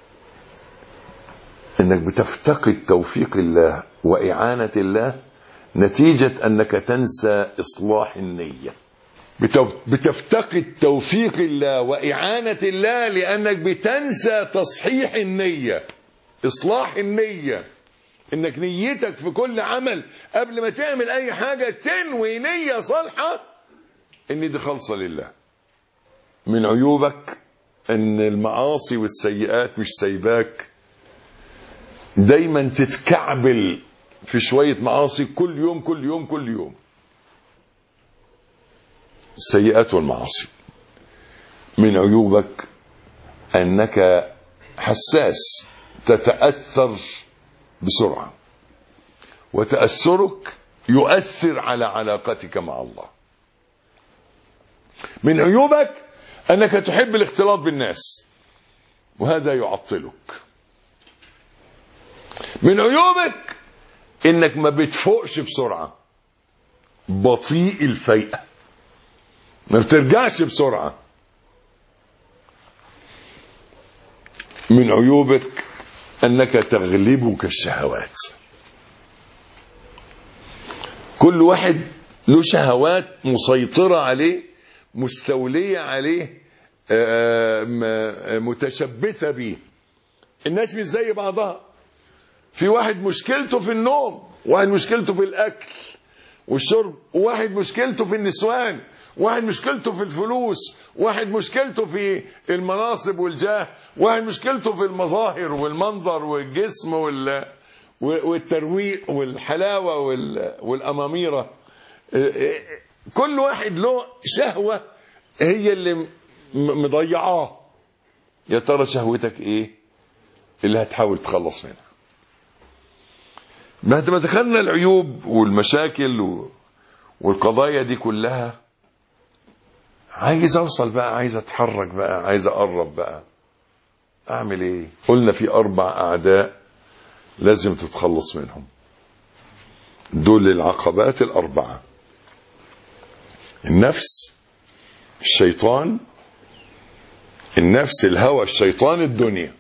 انك بتفتقد توفيق الله واعانة الله نتيجة انك تنسى اصلاح النية. بتفتقد توفيق الله واعانة الله لانك بتنسى تصحيح النية، اصلاح النية، انك نيتك في كل عمل قبل ما تعمل اي حاجة تنوي نية صالحة ان دي خالصة لله. من عيوبك ان المعاصي والسيئات مش سايباك، دايما تتكعبل في شوية معاصي كل يوم كل يوم كل يوم، السيئات والمعاصي. من عيوبك انك حساس، تتأثر بسرعة، وتأثرك يؤثر على علاقتك مع الله. من عيوبك أنك تحب الاختلاط بالناس، وهذا يعطلك. من عيوبك أنك ما بتفوقش بسرعة، بطيء الفيئة، ما بترجعش بسرعة. من عيوبك أنك تغلبك الشهوات، كل واحد له شهوات مسيطرة عليه، مستولية عليه، متشبثة به. الناس مش زي بعضها، في واحد مشكلته في النوم، واحد مشكلته في الأكل والشرب، وواحد مشكلته في النسوان، واحد مشكلته في الفلوس، واحد مشكلته في المناصب والجاه، واحد مشكلته في المظاهر والمنظر والجسم والترويق والحلاوة والأماميرة. كل واحد له شهوة هي اللي مضيعاه. يا ترى شهوتك ايه اللي هتحاول تخلص منها؟ بعد ما دخلنا العيوب والمشاكل والقضايا دي كلها، عايز اوصل بقى، عايز اتحرك بقى، عايز اقرب بقى. اعمل ايه؟ قلنا في 4 اعداء لازم تتخلص منهم، دول العقبات 4: النفس، الشيطان، النفس الهوى، الشيطان الدنيا.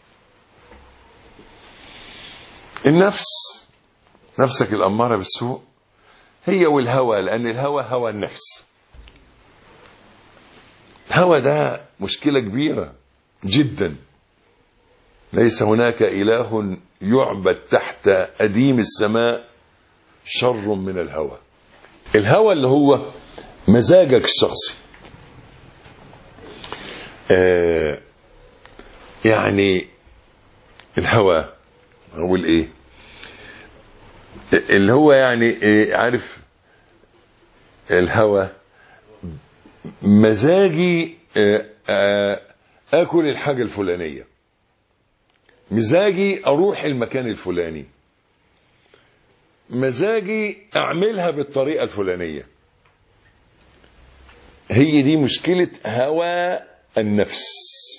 النفس، نفسك الأمارة بالسوء هي والهوى، لأن الهوى هوى النفس. الهوى ده مشكلة كبيرة جدا. ليس هناك إله يعبد تحت أديم السماء شر من الهوى. الهوى اللي هو مزاجك الشخصي. يعني الهوى أقول إيه اللي هو يعني عارف الهوى مزاجي آكل الحاجة الفلانية، مزاجي أروح المكان الفلاني، مزاجي أعملها بالطريقة الفلانية. هي دي مشكلة هوى النفس.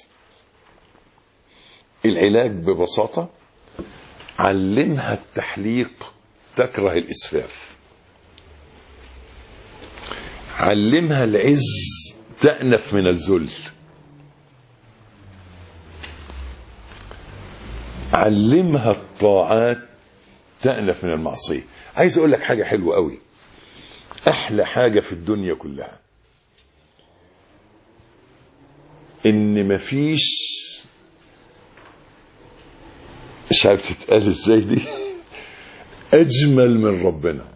العلاج ببساطة علمها التحليق تكره الإسفاف، علمها العز تأنف من الذل، علمها الطاعات تأنف من المعصية. عايز أقول لك حاجة حلوة قوي، أحلى حاجة في الدنيا كلها إن مفيش، مش عارف تتقال إزاي دي، أجمل من ربنا.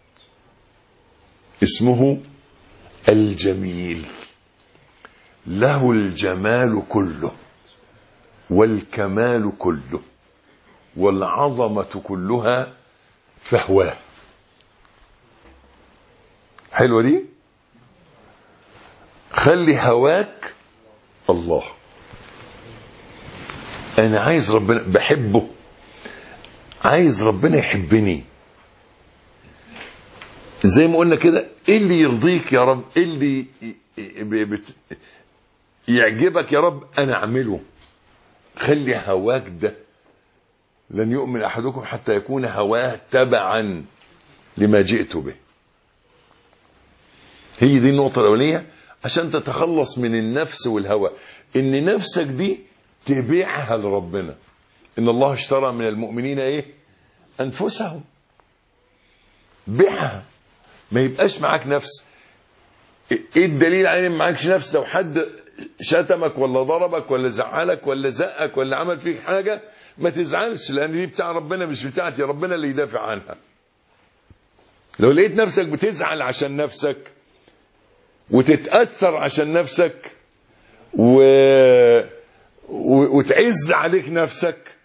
اسمه الجميل، له الجمال كله والكمال كله والعظمة كلها فهواه. حلوة دي. خلي هواك الله. أنا عايز ربنا، بحبه، عايز ربنا يحبني. زي ما قلنا كده، ايه اللي يرضيك يا رب، ايه اللي يعجبك يا رب انا اعمله. خلي هواك ده. لن يؤمن احدكم حتى يكون هواه تبعا لما جئت به. هي دي النقطة الأولية عشان تتخلص من النفس والهوى. ان نفسك دي تبيعها لربنا. ان الله اشترى من المؤمنين ايه؟ انفسهم. بيعها، ما يبقاش معاك نفس. ايه الدليل على ان معاكش نفس؟ لو حد شتمك ولا ضربك ولا زعلك ولا زقك ولا عمل فيك حاجة ما تزعلش، لان دي بتاع ربنا مش بتاعتي، ربنا اللي يدافع عنها. لو لقيت نفسك بتزعل عشان نفسك وتتأثر عشان نفسك وتعز عليك نفسك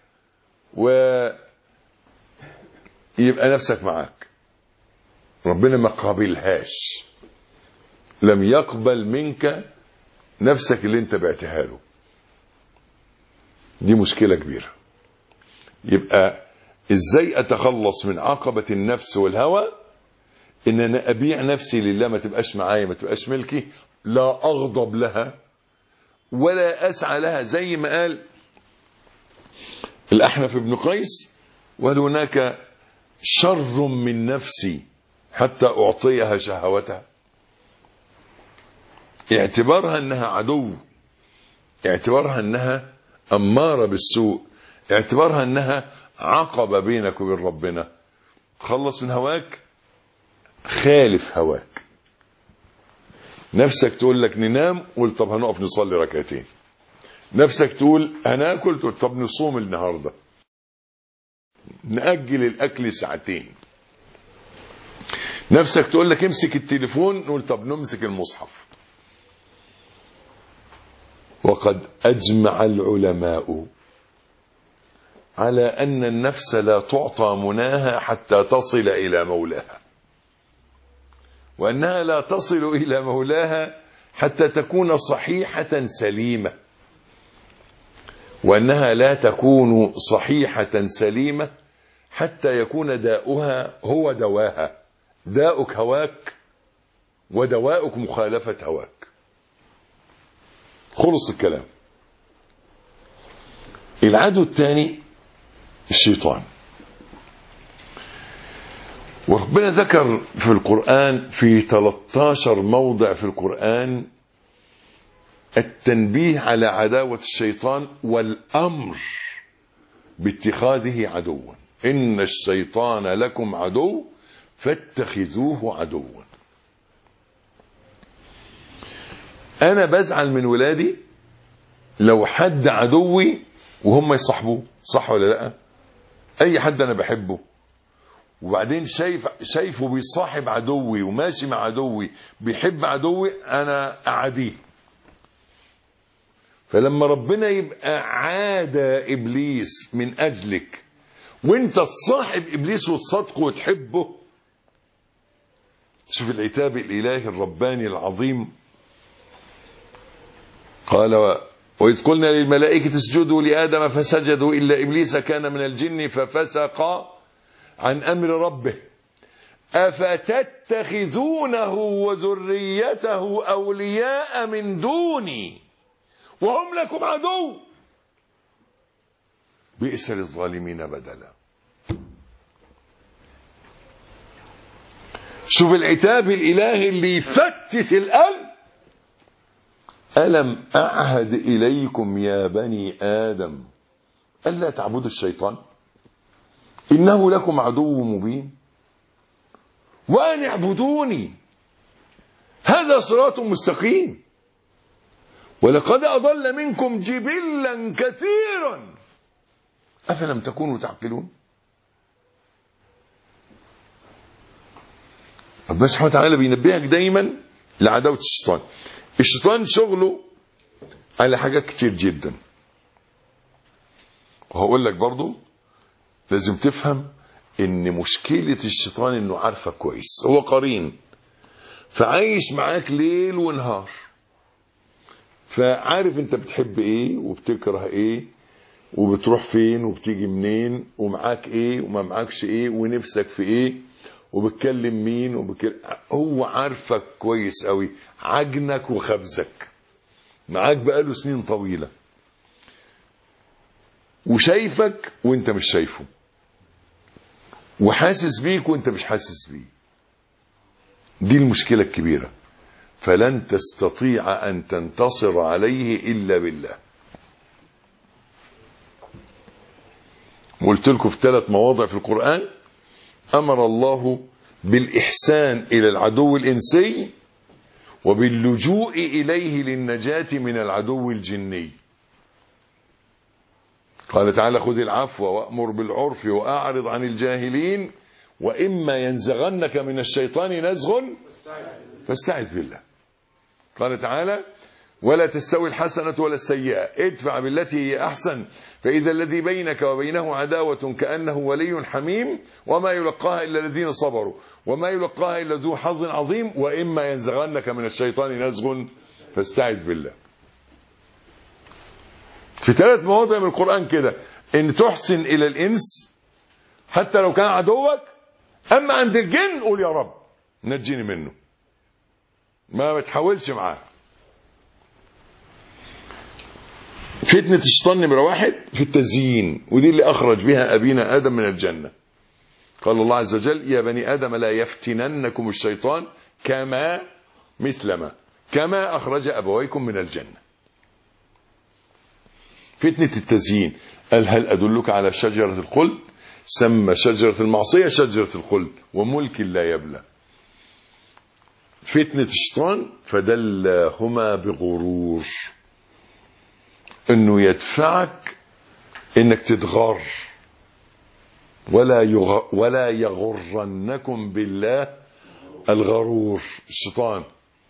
يبقى نفسك معاك، ربنا ما قابلهاش. لم يقبل منك نفسك اللي انت بعتها له. دي مشكلة كبيرة. يبقى ازاي اتخلص من عقبة النفس والهوى؟ ان انا ابيع نفسي لله، ما تبقاش معايا، ما تبقاش ملكي، لا اغضب لها ولا اسعى لها. زي ما قال الأحنف بن قيس: وهل هناك شر من نفسي حتى أعطيها شهوتها؟ اعتبارها أنها عدو، اعتبارها أنها أمارة بالسوء، اعتبارها أنها عقبة بينك وبين ربنا. خلص من هواك، خالف هواك. نفسك تقول لك ننام، قول طب هنقف نصلي ركعتين. نفسك تقول هناكل، تقول طب نصوم النهارده، نأجل الأكل ساعتين. نفسك تقول لك امسك التليفون، نقول طب نمسك المصحف. وقد أجمع العلماء على أن النفس لا تعطى مناها حتى تصل إلى مولاها، وأنها لا تصل إلى مولاها حتى تكون صحيحة سليمة، وأنها لا تكون صحيحة سليمة حتى يكون داؤها هو دواها. داؤك هواك ودواؤك مخالفة هواك. خلص الكلام. العدو الثاني الشيطان. وربنا ذكر في القرآن في 13 موضع في القرآن التنبيه على عداوة الشيطان والأمر باتخاذه عدوا. إن الشيطان لكم عدو فاتخذوه عدوا. انا بزعل من ولادي لو حد عدوي وهم يصاحبوه، صح ولا لا؟ اي حد انا بحبه وبعدين شايفه بيصاحب عدوي وماشي مع عدوي بيحب عدوي، انا اعاديه. فلما ربنا يبقى عادى ابليس من اجلك وانت تصاحب ابليس وتصادقه وتحبه، شوف العتاب الالهي الرباني العظيم. قال وإذ قلنا للملائكة اسجدوا لآدم فسجدوا إلا إبليس كان من الجن ففسق عن أمر ربه أفتتخذونه وذريته أولياء من دوني وهم لكم عدو بئس للظالمين بدلا. شوف العتاب الإلهي اللي يفتت القلب. ألم أعهد إليكم يا بني آدم ألا تعبدوا الشيطان إنه لكم عدو مبين وأن اعبدوني هذا صراط مستقيم ولقد أضل منكم جبلا كثيرا أفلم تكونوا تعقلون. ربنا سبحانه وتعالى بينبهك دايما لعداوة الشيطان. الشيطان شغله على حاجات كتير جدا، وهقول لك برضو لازم تفهم ان مشكلة الشيطان انه عارفك كويس، هو قرين فعايش معاك ليل ونهار، فعارف انت بتحب ايه وبتكره ايه وبتروح فين وبتيجي منين ومعاك ايه وما معاكش ايه ونفسك في ايه وبتكلم مين هو عارفك كويس قوي، عجنك وخبزك، معاك بقاله سنين طويلة وشايفك وانت مش شايفه وحاسس بيك وانت مش حاسس بيه. دي المشكلة الكبيرة، فلن تستطيع أن تنتصر عليه إلا بالله. قلت لكم في 3 مواضع في القرآن أمر الله بالإحسان إلى العدو الإنسي وباللجوء إليه للنجاة من العدو الجني. قال تعالى خذ العفو وأمر بالعرف وأعرض عن الجاهلين وإما ينزغنك من الشيطان نزغ فاستعذ بالله. قال تعالى ولا تستوي الحسنة ولا السيئة ادفع بالتي هي أحسن فإذا الذي بينك وبينه عداوة كأنه ولي حميم وما يلقاها إلا الذين صبروا وما يلقاها إلا ذو حظ عظيم وإما ينزغنك من الشيطان نزغ فاستعذ بالله. في 3 مواضع من القرآن كده إن تحسن إلى الإنس حتى لو كان عدوك، أما عند الجن قول يا رب نجيني منه، ما تحاولش معاه. فتنة الشيطان نمرة 1 في التزيين، ودي اللي أخرج بها أبينا آدم من الجنة. قال الله عز وجل يا بني آدم لا يفتننكم الشيطان كما أخرج أبويكم من الجنة. فتنة التزيين قال هل أدلك على شجرة الخلد، سمى شجرة المعصية شجرة الخلد وملك لا يبلى. فتنة الشيطان فدلهما بغرور، انه يدفعك انك تتغر ولا يغرنكم بالله الغرور. الشيطان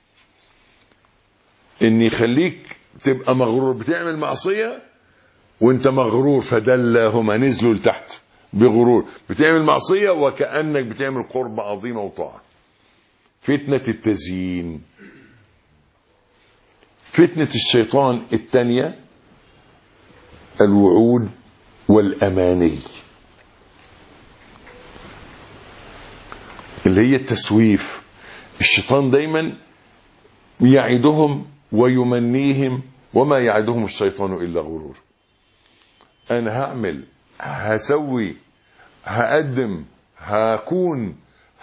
ان يخليك تبقى مغرور، بتعمل معصية وانت مغرور، فدلهما نزلوا لتحت بغرور، بتعمل معصية وكأنك بتعمل قرب عظيمة وطاعة. فتنة التزيين. فتنة الشيطان الثانية الوعود والأماني، اللي هي التسويف. الشيطان دايما يعدهم ويمنيهم وما يعدهم الشيطان إلا غرور. أنا هعمل، هسوي، هقدم، هكون،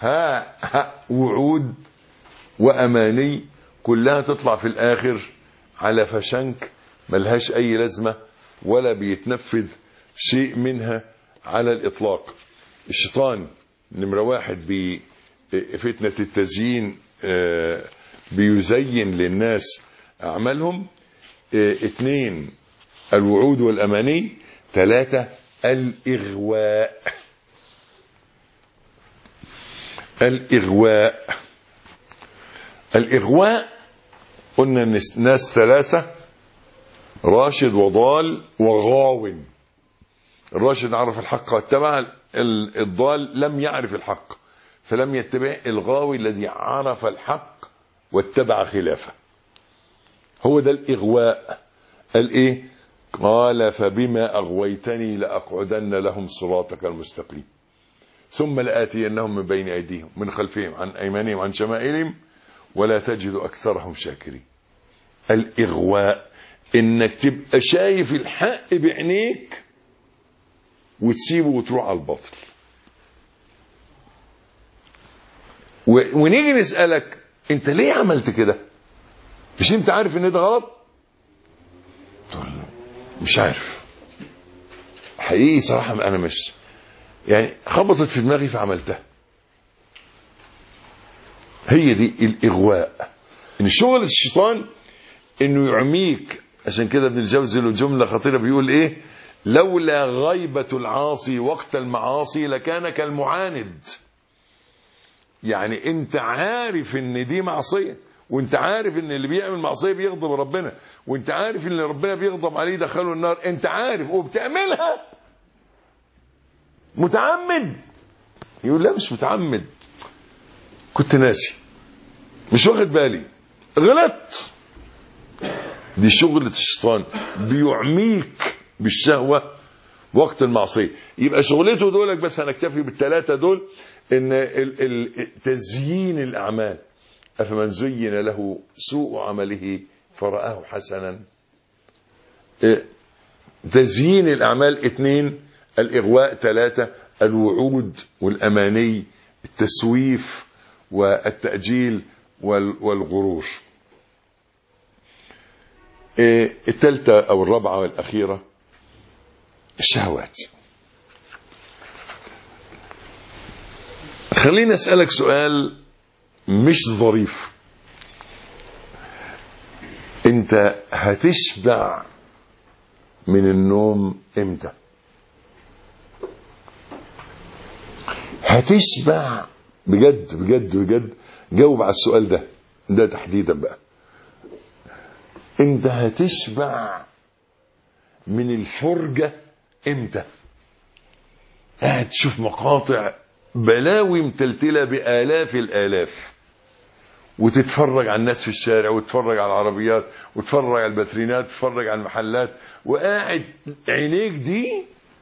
وعود وأماني كلها تطلع في الآخر على فشنك ملهاش أي لازمة ولا بيتنفذ شيء منها على الإطلاق. الشيطان نمرة 1 بفتنة التزيين بيزين للناس أعمالهم. 2 الوعود والأماني. 3 الإغواء. الإغواء قلنا الناس 3: راشد وضال وغاو. الراشد عرف الحق واتبع، الضال لم يعرف الحق فلم يتبع، الغاوي الذي عرف الحق واتبع خلافه. هو ده الإغواء. الايه؟ قال فبما أغويتني لأقعدن لهم صراطك المستقيم ثم لآتينهم من بين أيديهم من خلفهم عن أيمانهم عن شمائلهم ولا تجد أكثرهم شاكرين. الإغواء إنك تبقى شايف الحق بعينيك وتسيبه وتروح على الباطل. ونيجي نسألك انت ليه عملت كده؟ مش انت عارف ان ده غلط؟ مش عارف حقيقي صراحة، انا مش يعني خبطت في دماغي فعملتها. هي دي الإغواء، ان شغل الشيطان انه يعميك. عشان كده ابن الجوزي له جملة خطيرة بيقول ايه: لولا غيبة العاصي وقت المعاصي لكان كالمعاند. يعني انت عارف ان دي معصية، وانت عارف ان اللي بيعمل معصية بيغضب ربنا، وانت عارف ان اللي ربنا بيغضب عليه دخله النار، انت عارف وبتعملها متعمد. يقول لا مش متعمد، كنت ناسي، مش واخد بالي، غلطت. دي شغلة الشيطان، بيعميك بالشهوة وقت المعصية. يبقى شغلته دولك بس، هنكتفي بالثلاثة دول. ان تزيين الأعمال، أفمن زين له سوء عمله فرآه حسنا. تزيين الأعمال. 2 الإغواء. 3 الوعود والأماني، التسويف والتأجيل والغرور. الثالثة أو الرابعة والأخيرة الشهوات. خليني أسألك سؤال مش ظريف. انت هتشبع من النوم امتى؟ هتشبع بجد بجد بجد؟ جاوب على السؤال ده تحديدا بقى. انت هتشبع من الفرجة امتى؟ قاعد تشوف مقاطع بلاوي متلتلة بآلاف الآلاف، وتتفرج على الناس في الشارع، وتتفرج على العربيات، وتتفرج على الباترينات، وتتفرج على المحلات، وقاعد عينيك دي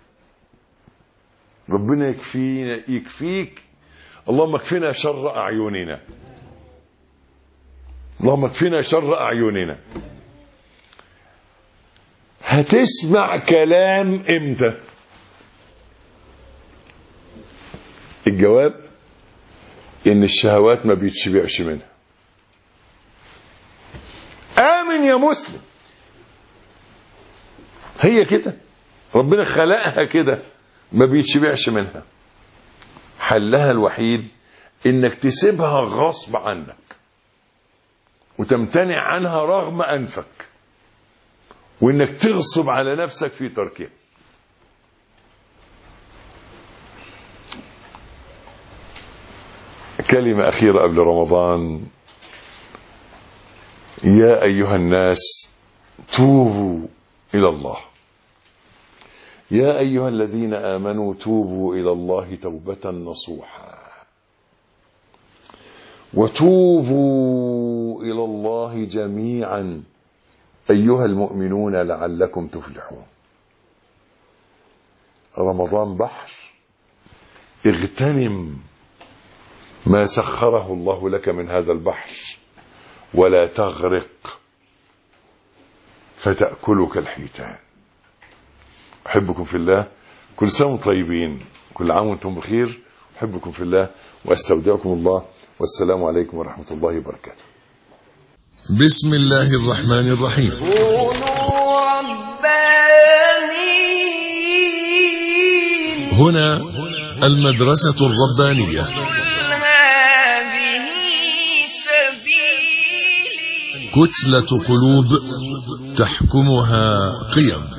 ربنا يكفيك. اللهم اكفنا شر أعيننا، اللهم اكفنا شر أعيننا. هتسمع كلام امتى؟ الجواب ان الشهوات ما بيتشبعش منها. آمن يا مسلم، هي كده، ربنا خلقها كده، ما بيتشبعش منها. حلها الوحيد انك تسيبها غصب عنك وتمتنع عنها رغم أنفك، وانك تغصب على نفسك في تركها. كلمة أخيرة قبل رمضان: يا أيها الناس توبوا إلى الله، يا أيها الذين آمنوا توبوا إلى الله توبة نصوحا، وتوبوا إلى الله جميعا أيها المؤمنون لعلكم تفلحون. رمضان بحر، اغتنم ما سخره الله لك من هذا البحر، ولا تغرق فتأكلك الحيتان. أحبكم في الله، كل سنة وانتم طيبين، كل عام وانتم بخير. أحبكم في الله وأستودعكم الله، والسلام عليكم ورحمة الله وبركاته. بسم الله الرحمن الرحيم. كونوا ربانيين. هنا المدرسة الربانية. هذه سبيلي. كتلة قلوب تحكمها قيم.